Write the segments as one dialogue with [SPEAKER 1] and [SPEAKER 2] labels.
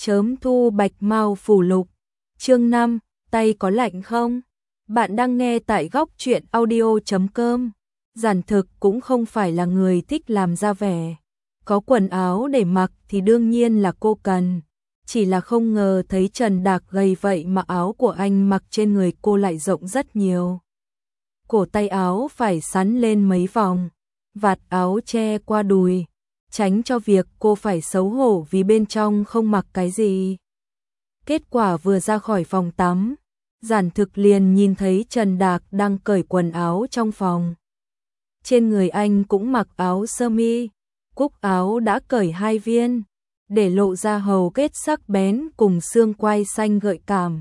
[SPEAKER 1] Chớm thu bạch mao phủ lục. Chương 5, tay có lạnh không? Bạn đang nghe tại góc truyện audio.com. Giản Thực cũng không phải là người thích làm ra vẻ. Có quần áo để mặc thì đương nhiên là cô cần. Chỉ là không ngờ thấy Trần Đạc gầy vậy mà áo của anh mặc trên người cô lại rộng rất nhiều. Cổ tay áo phải sắn lên mấy vòng, vạt áo che qua đùi, tránh cho việc cô phải xấu hổ vì bên trong không mặc cái gì. Kết quả vừa ra khỏi phòng tắm, Giản Thực liền nhìn thấy Trần Đạc đang cởi quần áo trong phòng. Trên người anh cũng mặc áo sơ mi, cúc áo đã cởi 2 viên, để lộ ra hầu kết sắc bén cùng xương quai xanh gợi cảm.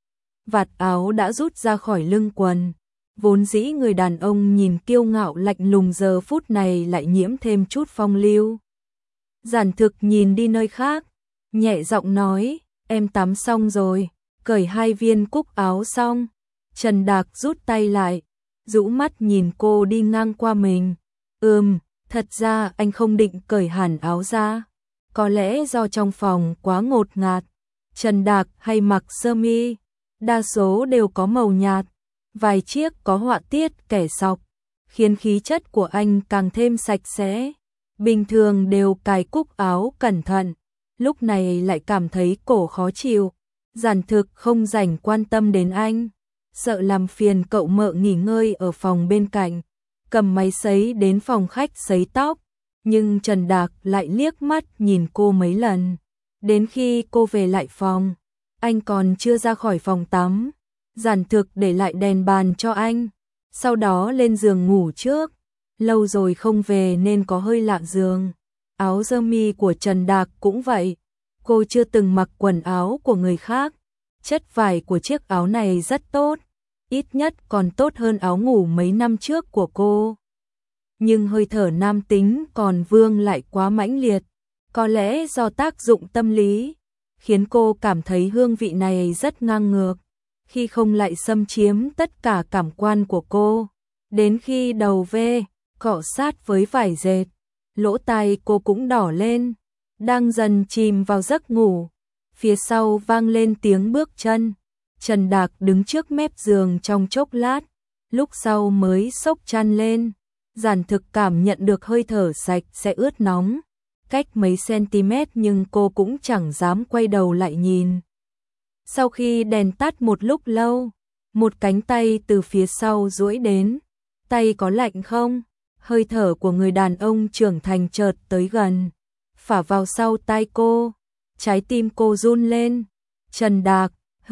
[SPEAKER 1] Vạt áo đã rút ra khỏi lưng quần, vốn dĩ người đàn ông nhìn kiêu ngạo lạnh lùng giờ phút này lại nhiễm thêm chút phong lưu. Giản Thực nhìn đi nơi khác, nhẹ giọng nói, em tắm xong rồi, cởi 2 viên cúc áo xong. Trần Đạc rút tay lại, rũ mắt nhìn cô đi ngang qua mình. Thật ra anh không định cởi hẳn áo ra. Có lẽ do trong phòng quá ngột ngạt, Trần Đạc hay mặc sơ mi, đa số đều có màu nhạt, vài chiếc có họa tiết kẻ sọc, khiến khí chất của anh càng thêm sạch sẽ. Bình thường đều cài cúc áo cẩn thận, lúc này lại cảm thấy cổ khó chịu. Giản Thực không rảnh quan tâm đến anh, sợ làm phiền cậu mợ nghỉ ngơi ở phòng bên cạnh, cầm máy sấy đến phòng khách sấy tóc. Nhưng Trần Đạc lại liếc mắt nhìn cô mấy lần. Đến khi cô về lại phòng, anh còn chưa ra khỏi phòng tắm. Giản Thực để lại đèn bàn cho anh, sau đó lên giường ngủ trước. Lâu rồi không về nên có hơi lạ giường. Áo sơ mi của Trần Đạc cũng vậy. Cô chưa từng mặc quần áo của người khác. Chất vải của chiếc áo này rất tốt, ít nhất còn tốt hơn áo ngủ mấy năm trước của cô. Nhưng hơi thở nam tính còn vương lại quá mãnh liệt, có lẽ do tác dụng tâm lý, khiến cô cảm thấy hương vị này rất ngang ngược, khi không lại xâm chiếm tất cả cảm quan của cô. Đến khi đầu ve, cọ sát với vải dệt, lỗ tai cô cũng đỏ lên, đang dần chìm vào giấc ngủ. Phía sau vang lên tiếng bước chân. Trần Đạc đứng trước mép giường trong chốc lát, lúc sau mới xốc chăn lên. Giản Thực cảm nhận được hơi thở sạch sẽ ướt nóng, cách mấy cm nhưng cô cũng chẳng dám quay đầu lại nhìn. Sau khi đèn tắt một lúc lâu, một cánh tay từ phía sau duỗi đến. Tay có lạnh không? Hơi thở của người đàn ông trưởng thành chợt tới gần, phả vào sau tai cô. Trái tim cô run lên. Trần Đạc,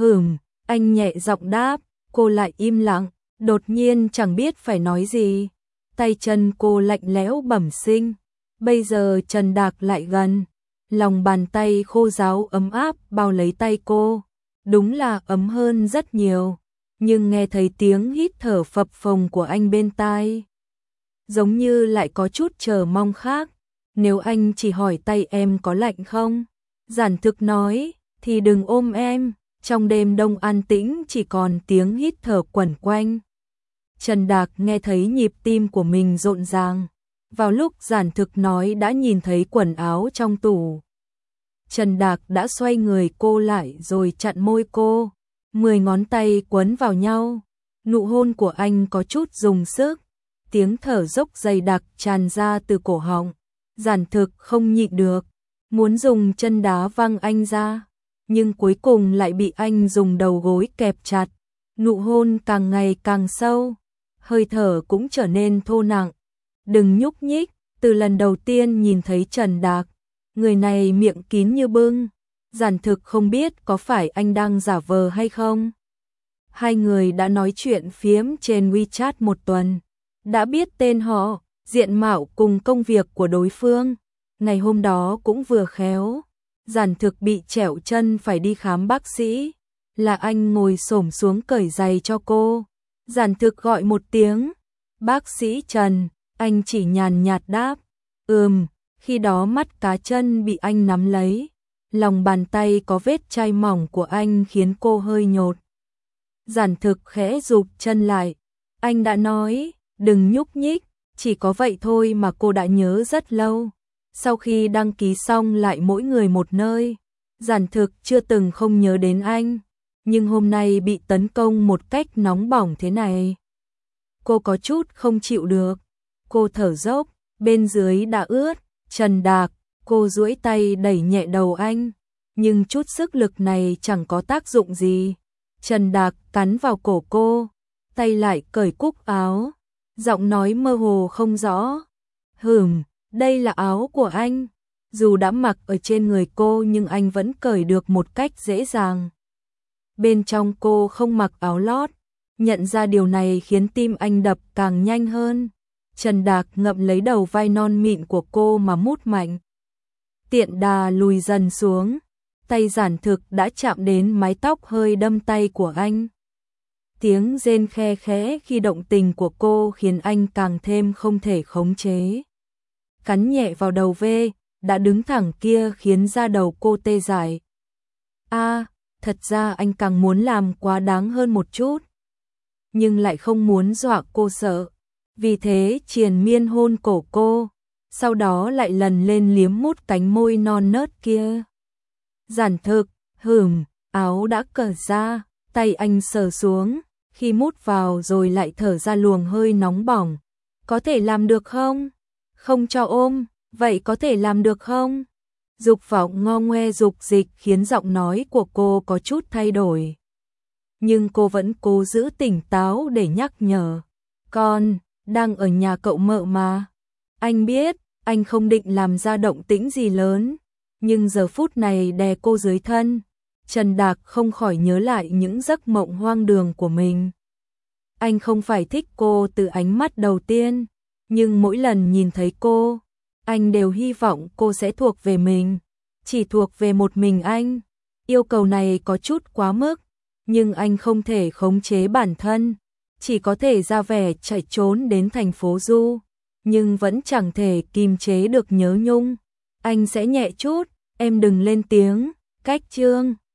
[SPEAKER 1] anh nhẹ giọng đáp. Cô lại im lặng, đột nhiên chẳng biết phải nói gì. Tay chân cô lạnh lẽo bẩm sinh. Bây giờ Trần Đạc lại gần, lòng bàn tay khô ráo ấm áp bao lấy tay cô. Đúng là ấm hơn rất nhiều, nhưng nghe thấy tiếng hít thở phập phồng của anh bên tai, giống như lại có chút chờ mong khác. Nếu anh chỉ hỏi tay em có lạnh không, Giản Thực nói, thì đừng ôm em. Trong đêm đông an tĩnh chỉ còn tiếng hít thở quẩn quanh. Trần Đạc nghe thấy nhịp tim của mình rộn ràng. Vào lúc Giản Thực nói đã nhìn thấy quần áo trong tủ. Trần Đạc đã xoay người cô lại rồi chặn môi cô. 10 ngón tay quấn vào nhau. Nụ hôn của anh có chút dùng sức. Tiếng thở dốc dày đặc tràn ra từ cổ họng. Giản Thực không nhịn được, muốn dùng chân đá văng anh ra, nhưng cuối cùng lại bị anh dùng đầu gối kẹp chặt. Nụ hôn càng ngày càng sâu, hơi thở cũng trở nên thô nặng. Đừng nhúc nhích. Từ lần đầu tiên nhìn thấy Trần Đạc, người này miệng kín như bưng. Giản Thực không biết có phải anh đang giả vờ hay không. Hai người đã nói chuyện phiếm trên WeChat một tuần, đã biết tên họ, diện mạo cùng công việc của đối phương. Ngày hôm đó cũng vừa khéo, Giản Thực bị trẹo chân phải đi khám bác sĩ, là anh ngồi xổm xuống cởi giày cho cô. Giản Thực gọi một tiếng, bác sĩ Trần, anh chỉ nhàn nhạt đáp, khi đó mắt cá chân bị anh nắm lấy, lòng bàn tay có vết chai mỏng của anh khiến cô hơi nhột. Giản Thực khẽ rụt chân lại, anh đã nói, đừng nhúc nhích, chỉ có vậy thôi mà cô đã nhớ rất lâu. Sau khi đăng ký xong lại mỗi người một nơi, Giản Thực chưa từng không nhớ đến anh, nhưng hôm nay bị tấn công một cách nóng bỏng thế này. Cô có chút không chịu được, cô thở dốc, bên dưới đã ướt. Trần Đạc, cô duỗi tay đẩy nhẹ đầu anh, nhưng chút sức lực này chẳng có tác dụng gì. Trần Đạc cắn vào cổ cô, tay lại cởi cúc áo, giọng nói mơ hồ không rõ. Đây là áo của anh. Dù đã mặc ở trên người cô nhưng anh vẫn cởi được một cách dễ dàng. Bên trong cô không mặc áo lót, nhận ra điều này khiến tim anh đập càng nhanh hơn. Trần Đạc ngậm lấy đầu vai non mịn của cô mà mút mạnh. Tiện đà lùi dần xuống, tay Giản Thực đã chạm đến mái tóc hơi đâm tay của anh. Tiếng rên khe khẽ khi động tình của cô khiến anh càng thêm không thể khống chế. Cắn nhẹ vào đầu V, đã đứng thẳng kia khiến da đầu cô tê dại. Thật ra anh càng muốn làm quá đáng hơn một chút, nhưng lại không muốn dọa cô sợ. Vì thế triền miên hôn cổ cô, sau đó lại lần lên liếm mút cánh môi non nớt kia. Giản Thực, áo đã cởi ra, tay anh sờ xuống, khi mút vào rồi lại thở ra luồng hơi nóng bỏng. Có thể làm được không? Không cho ôm, vậy có thể làm được không? Dục vọng ngo ngoe dục dịch khiến giọng nói của cô có chút thay đổi. Nhưng cô vẫn cố giữ tỉnh táo để nhắc nhở. Con đang ở nhà cậu mợ mà. Anh biết, anh không định làm ra động tĩnh gì lớn, nhưng giờ phút này đè cô dưới thân. Trần Đạc không khỏi nhớ lại những giấc mộng hoang đường của mình. Anh không phải thích cô từ ánh mắt đầu tiên, nhưng mỗi lần nhìn thấy cô, anh đều hy vọng cô sẽ thuộc về mình, chỉ thuộc về một mình anh. Yêu cầu này có chút quá mức, nhưng anh không thể khống chế bản thân, chỉ có thể ra vẻ chạy trốn đến thành phố Du, nhưng vẫn chẳng thể kìm chế được nhớ nhung. Anh sẽ nhẹ chút, em đừng lên tiếng, cách chương.